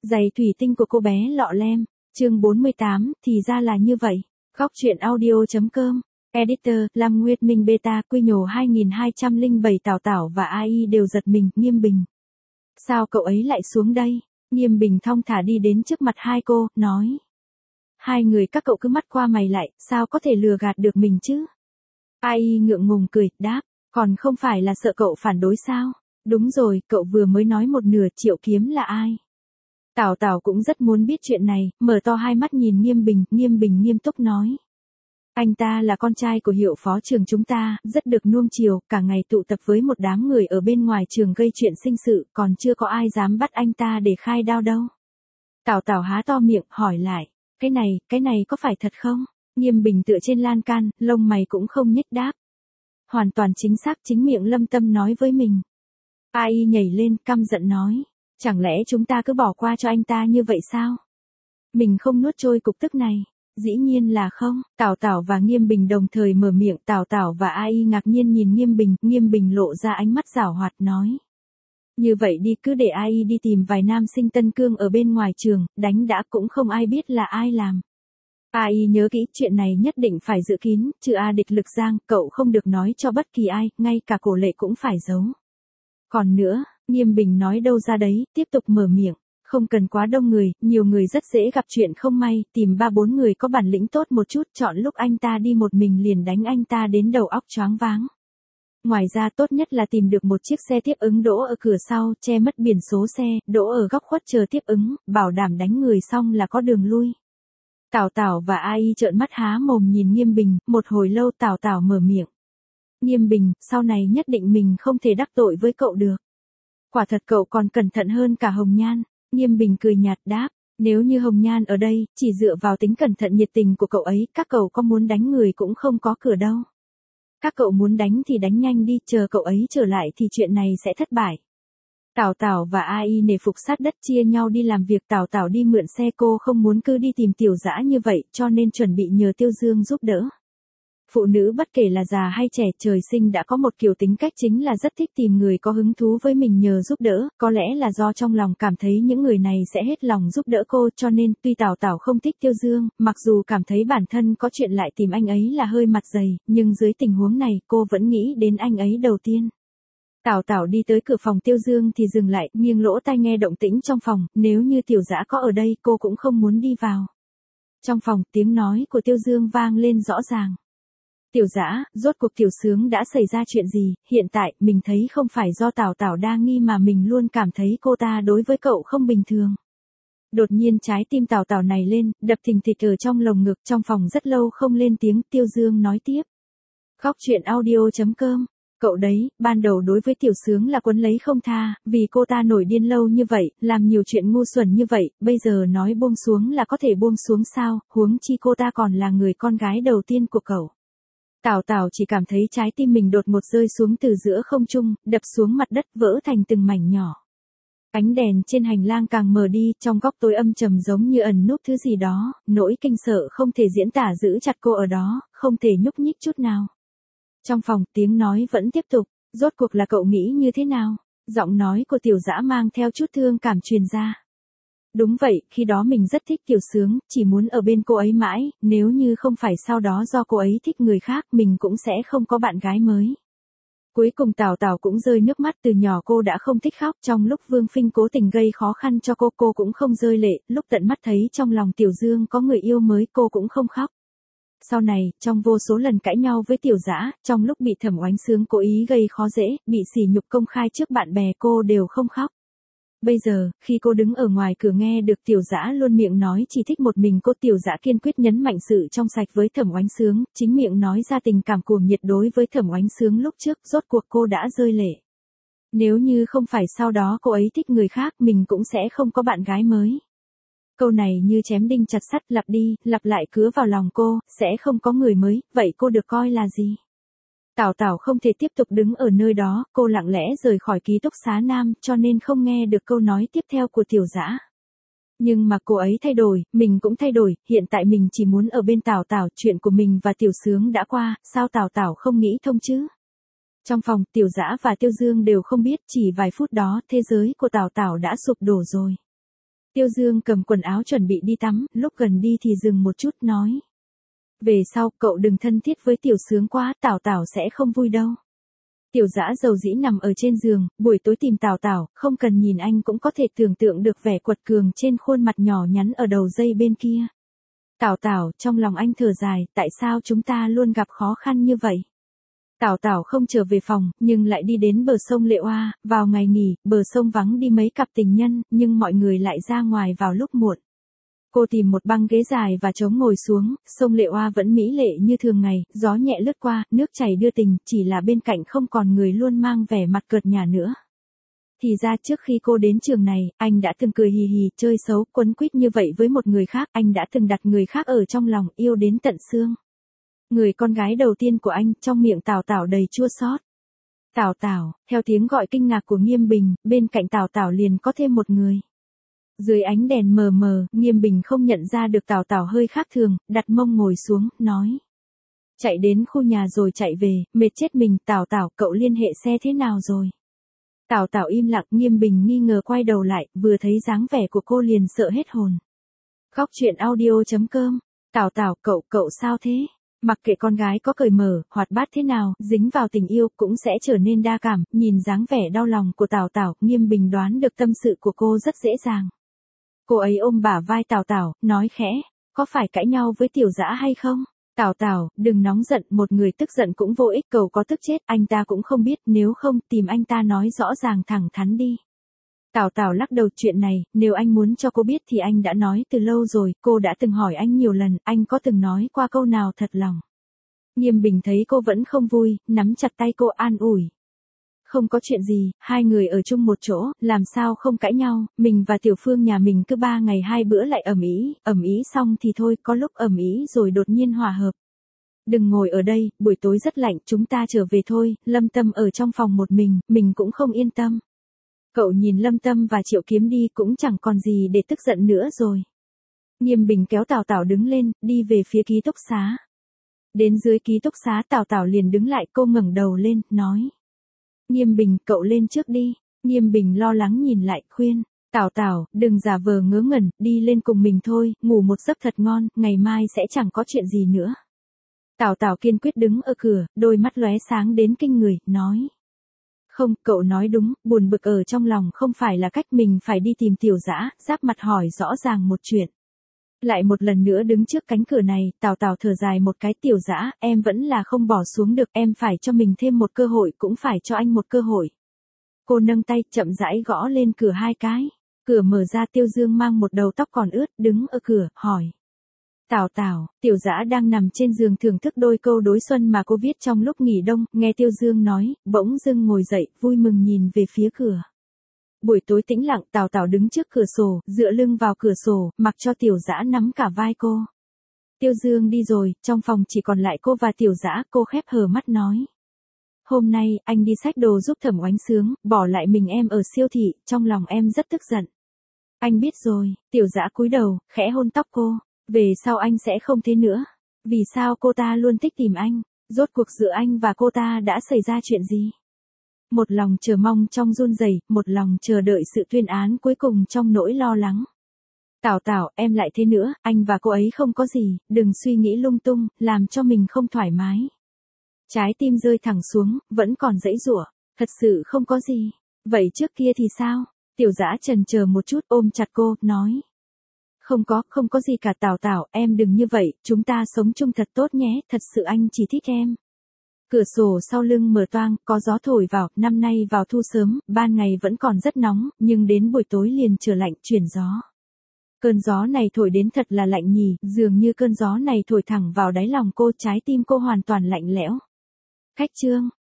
Giày thủy tinh của cô bé lọ lem, chương 48, thì ra là như vậy. Góc truyện audio.com, Editor, Lam Nguyệt Minh Beta, Quy Nhổ 2207 Tào Tảo và AI đều giật mình, Nghiêm Bình. Sao cậu ấy lại xuống đây? Nghiêm Bình thong thả đi đến trước mặt hai cô, nói. Hai người các cậu cứ mắt qua mày lại, sao có thể lừa gạt được mình chứ? AI ngượng ngùng cười, đáp, còn không phải là sợ cậu phản đối sao? Đúng rồi, cậu vừa mới nói một nửa, Triệu Kiếm là ai? Tào Tảo cũng rất muốn biết chuyện này, mở to hai mắt nhìn Nghiêm Bình nghiêm túc nói. Anh ta là con trai của hiệu phó trường chúng ta, rất được nuông chiều, cả ngày tụ tập với một đám người ở bên ngoài trường gây chuyện sinh sự, còn chưa có ai dám bắt anh ta để khai đao đâu. Tào Tảo há to miệng, hỏi lại, cái này có phải thật không? Nghiêm Bình tựa trên lan can, lông mày cũng không nhếch đáp. Hoàn toàn chính xác, chính miệng Lâm Tâm nói với mình. AI nhảy lên, căm giận nói. Chẳng lẽ chúng ta cứ bỏ qua cho anh ta như vậy sao? Mình không nuốt trôi cục tức này. Dĩ nhiên là không. Tào Tảo và Nghiêm Bình đồng thời mở miệng. Tào Tảo và AI ngạc nhiên nhìn Nghiêm Bình lộ ra ánh mắt giảo hoạt nói. Như vậy đi, cứ để AI đi tìm vài nam sinh Tân Cương ở bên ngoài trường, đánh đã cũng không ai biết là ai làm. AI nhớ kỹ, chuyện này nhất định phải giữ kín, trừ A Địch Lực Giang, cậu không được nói cho bất kỳ ai, ngay cả Cổ Lệ cũng phải giấu. Còn nữa, Nghiêm Bình nói đâu ra đấy, tiếp tục mở miệng, không cần quá đông người, nhiều người rất dễ gặp chuyện không may, tìm 3-4 người có bản lĩnh tốt một chút, chọn lúc anh ta đi một mình liền đánh anh ta đến đầu óc choáng váng. Ngoài ra tốt nhất là tìm được một chiếc xe tiếp ứng đỗ ở cửa sau, che mất biển số xe, đỗ ở góc khuất chờ tiếp ứng, bảo đảm đánh người xong là có đường lui. Tào Tảo và AI trợn mắt há mồm nhìn Nghiêm Bình, một hồi lâu Tào Tảo mở miệng. Nghiêm Bình, sau này nhất định mình không thể đắc tội với cậu được. Quả thật cậu còn cẩn thận hơn cả Hồng Nhan. Nghiêm Bình cười nhạt đáp, nếu như Hồng Nhan ở đây, chỉ dựa vào tính cẩn thận nhiệt tình của cậu ấy, các cậu có muốn đánh người cũng không có cửa đâu. Các cậu muốn đánh thì đánh nhanh đi, chờ cậu ấy trở lại thì chuyện này sẽ thất bại. Tào Tảo và AI nể phục sát đất chia nhau đi làm việc. Tào Tảo đi mượn xe, cô không muốn cứ đi tìm Tiểu Dã như vậy, cho nên chuẩn bị nhờ Tiêu Dương giúp đỡ. Phụ nữ bất kể là già hay trẻ, trời sinh đã có một kiểu tính cách chính là rất thích tìm người có hứng thú với mình nhờ giúp đỡ, có lẽ là do trong lòng cảm thấy những người này sẽ hết lòng giúp đỡ cô, cho nên tuy Tào Tảo không thích Tiêu Dương, mặc dù cảm thấy bản thân có chuyện lại tìm anh ấy là hơi mặt dày, nhưng dưới tình huống này cô vẫn nghĩ đến anh ấy đầu tiên. Tào Tảo đi tới cửa phòng Tiêu Dương thì dừng lại, nghiêng lỗ tai nghe động tĩnh trong phòng, nếu như Tiểu Dã có ở đây cô cũng không muốn đi vào. Trong phòng, tiếng nói của Tiêu Dương vang lên rõ ràng. Tiểu Dã, rốt cuộc Tiểu Sướng đã xảy ra chuyện gì? Hiện tại, mình thấy không phải do Tào Tảo đa nghi mà mình luôn cảm thấy cô ta đối với cậu không bình thường. Đột nhiên trái tim Tào Tảo này lên, đập thình thịch ở trong lồng ngực. Trong phòng rất lâu không lên tiếng, Tiêu Dương nói tiếp. Góc truyện audio.com, cậu đấy, ban đầu đối với Tiểu Sướng là quấn lấy không tha, vì cô ta nổi điên lâu như vậy, làm nhiều chuyện ngu xuẩn như vậy, bây giờ nói buông xuống là có thể buông xuống sao, huống chi cô ta còn là người con gái đầu tiên của cậu. Tào Tảo chỉ cảm thấy trái tim mình đột ngột rơi xuống từ giữa không trung, đập xuống mặt đất vỡ thành từng mảnh nhỏ. Ánh đèn trên hành lang càng mờ đi, trong góc tối âm trầm giống như ẩn núp thứ gì đó, nỗi kinh sợ không thể diễn tả giữ chặt cô ở đó, không thể nhúc nhích chút nào. Trong phòng, tiếng nói vẫn tiếp tục, rốt cuộc là cậu nghĩ như thế nào? Giọng nói của Tiểu Dã mang theo chút thương cảm truyền ra. Đúng vậy, khi đó mình rất thích Tiểu Sướng, chỉ muốn ở bên cô ấy mãi, nếu như không phải sau đó do cô ấy thích người khác mình cũng sẽ không có bạn gái mới. Cuối cùng Tào Tảo cũng rơi nước mắt, từ nhỏ cô đã không thích khóc, trong lúc Vương Phinh cố tình gây khó khăn cho cô cũng không rơi lệ, lúc tận mắt thấy trong lòng Tiểu Dương có người yêu mới cô cũng không khóc. Sau này, trong vô số lần cãi nhau với Tiểu Dã, trong lúc bị Thẩm Oánh Sướng cố ý gây khó dễ, bị sỉ nhục công khai trước bạn bè cô đều không khóc. Bây giờ, khi cô đứng ở ngoài cửa nghe được Tiểu Dã luôn miệng nói chỉ thích một mình cô, Tiểu Dã kiên quyết nhấn mạnh sự trong sạch với Thẩm Oánh Sướng, chính miệng nói ra tình cảm cuồng nhiệt đối với Thẩm Oánh Sướng lúc trước, rốt cuộc cô đã rơi lệ. Nếu như không phải sau đó cô ấy thích người khác mình cũng sẽ không có bạn gái mới. Câu này như chém đinh chặt sắt, lặp đi, lặp lại cứa vào lòng cô, sẽ không có người mới, vậy cô được coi là gì? Tào Tảo không thể tiếp tục đứng ở nơi đó, cô lặng lẽ rời khỏi ký túc xá nam, cho nên không nghe được câu nói tiếp theo của Tiểu Dã. Nhưng mà cô ấy thay đổi, mình cũng thay đổi, hiện tại mình chỉ muốn ở bên Tào Tảo, chuyện của mình và Tiểu Sướng đã qua, sao Tào Tảo không nghĩ thông chứ? Trong phòng, Tiểu Dã và Tiêu Dương đều không biết, chỉ vài phút đó, thế giới của Tào Tảo đã sụp đổ rồi. Tiêu Dương cầm quần áo chuẩn bị đi tắm, lúc gần đi thì dừng một chút nói. Về sau, cậu đừng thân thiết với Tiểu Sướng quá, Tảo Tảo sẽ không vui đâu. Tiểu Dã dầu dĩ nằm ở trên giường, buổi tối tìm Tảo Tảo, không cần nhìn anh cũng có thể tưởng tượng được vẻ quật cường trên khuôn mặt nhỏ nhắn ở đầu dây bên kia. Tảo Tảo, trong lòng anh thở dài, tại sao chúng ta luôn gặp khó khăn như vậy? Tảo Tảo không trở về phòng, nhưng lại đi đến bờ sông Lệ Oa, vào ngày nghỉ, bờ sông vắng đi mấy cặp tình nhân, nhưng mọi người lại ra ngoài vào lúc muộn. Cô tìm một băng ghế dài và trống ngồi xuống, sông Lệ Oa vẫn mỹ lệ như thường ngày, gió nhẹ lướt qua, nước chảy đưa tình, chỉ là bên cạnh không còn người luôn mang vẻ mặt cợt nhả nữa. Thì ra trước khi cô đến trường này, anh đã từng cười hì hì, chơi xấu, quấn quýt như vậy với một người khác, anh đã từng đặt người khác ở trong lòng, yêu đến tận xương. Người con gái đầu tiên của anh, trong miệng Tảo Tảo đầy chua xót. Tảo Tảo, theo tiếng gọi kinh ngạc của Nghiêm Bình, bên cạnh Tảo Tảo liền có thêm một người. Dưới ánh đèn mờ mờ, Nghiêm Bình không nhận ra được Tảo Tảo hơi khác thường, đặt mông ngồi xuống, nói. Chạy đến khu nhà rồi chạy về, mệt chết mình, Tảo Tảo, cậu liên hệ xe thế nào rồi? Tảo Tảo im lặng, Nghiêm Bình nghi ngờ quay đầu lại, vừa thấy dáng vẻ của cô liền sợ hết hồn. Khóc chuyện audio.com, Tảo Tảo, cậu sao thế? Mặc kệ con gái có cởi mở, hoạt bát thế nào, dính vào tình yêu cũng sẽ trở nên đa cảm, nhìn dáng vẻ đau lòng của Tảo Tảo, Nghiêm Bình đoán được tâm sự của cô rất dễ dàng. Cô ấy ôm bả vai Tảo Tảo, nói khẽ, có phải cãi nhau với Tiểu Dã hay không? Tảo Tảo, đừng nóng giận, một người tức giận cũng vô ích, cậu có tức chết, anh ta cũng không biết, nếu không, tìm anh ta nói rõ ràng thẳng thắn đi. Tảo Tảo lắc đầu, chuyện này, nếu anh muốn cho cô biết thì anh đã nói từ lâu rồi, cô đã từng hỏi anh nhiều lần, anh có từng nói qua câu nào thật lòng. Nghiêm Bình thấy cô vẫn không vui, nắm chặt tay cô an ủi. Không có chuyện gì, hai người ở chung một chỗ, làm sao không cãi nhau, mình và Tiểu Phương nhà mình cứ 3 ngày 2 bữa lại ầm ĩ xong thì thôi, có lúc ầm ĩ rồi đột nhiên hòa hợp. Đừng ngồi ở đây, buổi tối rất lạnh, chúng ta trở về thôi, Lâm Tâm ở trong phòng một mình cũng không yên tâm. Cậu nhìn Lâm Tâm và Triệu Kiếm đi cũng chẳng còn gì để tức giận nữa rồi. Nghiêm Bình kéo Tảo Tảo đứng lên, đi về phía ký túc xá. Đến dưới ký túc xá Tảo Tảo liền đứng lại, cô ngẩng đầu lên, nói. Nghiêm Bình, cậu lên trước đi. Nghiêm Bình lo lắng nhìn lại, khuyên. Tảo Tảo, đừng giả vờ ngớ ngẩn, đi lên cùng mình thôi, ngủ một giấc thật ngon, ngày mai sẽ chẳng có chuyện gì nữa. Tảo Tảo kiên quyết đứng ở cửa, đôi mắt lóe sáng đến kinh người, nói. Không, cậu nói đúng, buồn bực ở trong lòng không phải là cách mình phải đi tìm Tiểu Dã, giáp mặt hỏi rõ ràng một chuyện. Lại một lần nữa đứng trước cánh cửa này, Tảo Tảo thở dài một cái, Tiểu Dã, em vẫn là không bỏ xuống được, em phải cho mình thêm một cơ hội, cũng phải cho anh một cơ hội. Cô nâng tay, chậm rãi gõ lên cửa 2 cái. Cửa mở ra, Tiêu Dương mang một đầu tóc còn ướt, đứng ở cửa, hỏi. Tảo Tảo, Tiểu Dã đang nằm trên giường thưởng thức đôi câu đối xuân mà cô viết trong lúc nghỉ đông, nghe Tiêu Dương nói, bỗng dưng ngồi dậy, vui mừng nhìn về phía cửa. Buổi tối tĩnh lặng, Tảo Tảo đứng trước cửa sổ, dựa lưng vào cửa sổ, mặc cho Tiểu Dã nắm cả vai cô. Tiêu Dương đi rồi, trong phòng chỉ còn lại cô và Tiểu Dã, cô khép hờ mắt nói. Hôm nay, anh đi xách đồ giúp Thẩm Oánh Sướng, bỏ lại mình em ở siêu thị, trong lòng em rất tức giận. Anh biết rồi, Tiểu Dã cúi đầu, khẽ hôn tóc cô. Về sau anh sẽ không thế nữa. Vì sao cô ta luôn thích tìm anh? Rốt cuộc giữa anh và cô ta đã xảy ra chuyện gì? Một lòng chờ mong trong run rẩy, một lòng chờ đợi sự tuyên án cuối cùng trong nỗi lo lắng. Tảo Tảo, em lại thế nữa, anh và cô ấy không có gì, đừng suy nghĩ lung tung, làm cho mình không thoải mái. Trái tim rơi thẳng xuống, vẫn còn giãy giụa, thật sự không có gì. Vậy trước kia thì sao? Tiểu Dã chần chờ một chút, ôm chặt cô, nói. Không có gì cả Tảo Tảo, em đừng như vậy, chúng ta sống chung thật tốt nhé, thật sự anh chỉ thích em. Cửa sổ sau lưng mở toang, có gió thổi vào, năm nay vào thu sớm, ban ngày vẫn còn rất nóng, nhưng đến buổi tối liền trở lạnh, chuyển gió. Cơn gió này thổi đến thật là lạnh nhỉ, dường như cơn gió này thổi thẳng vào đáy lòng cô, trái tim cô hoàn toàn lạnh lẽo. Khách trương,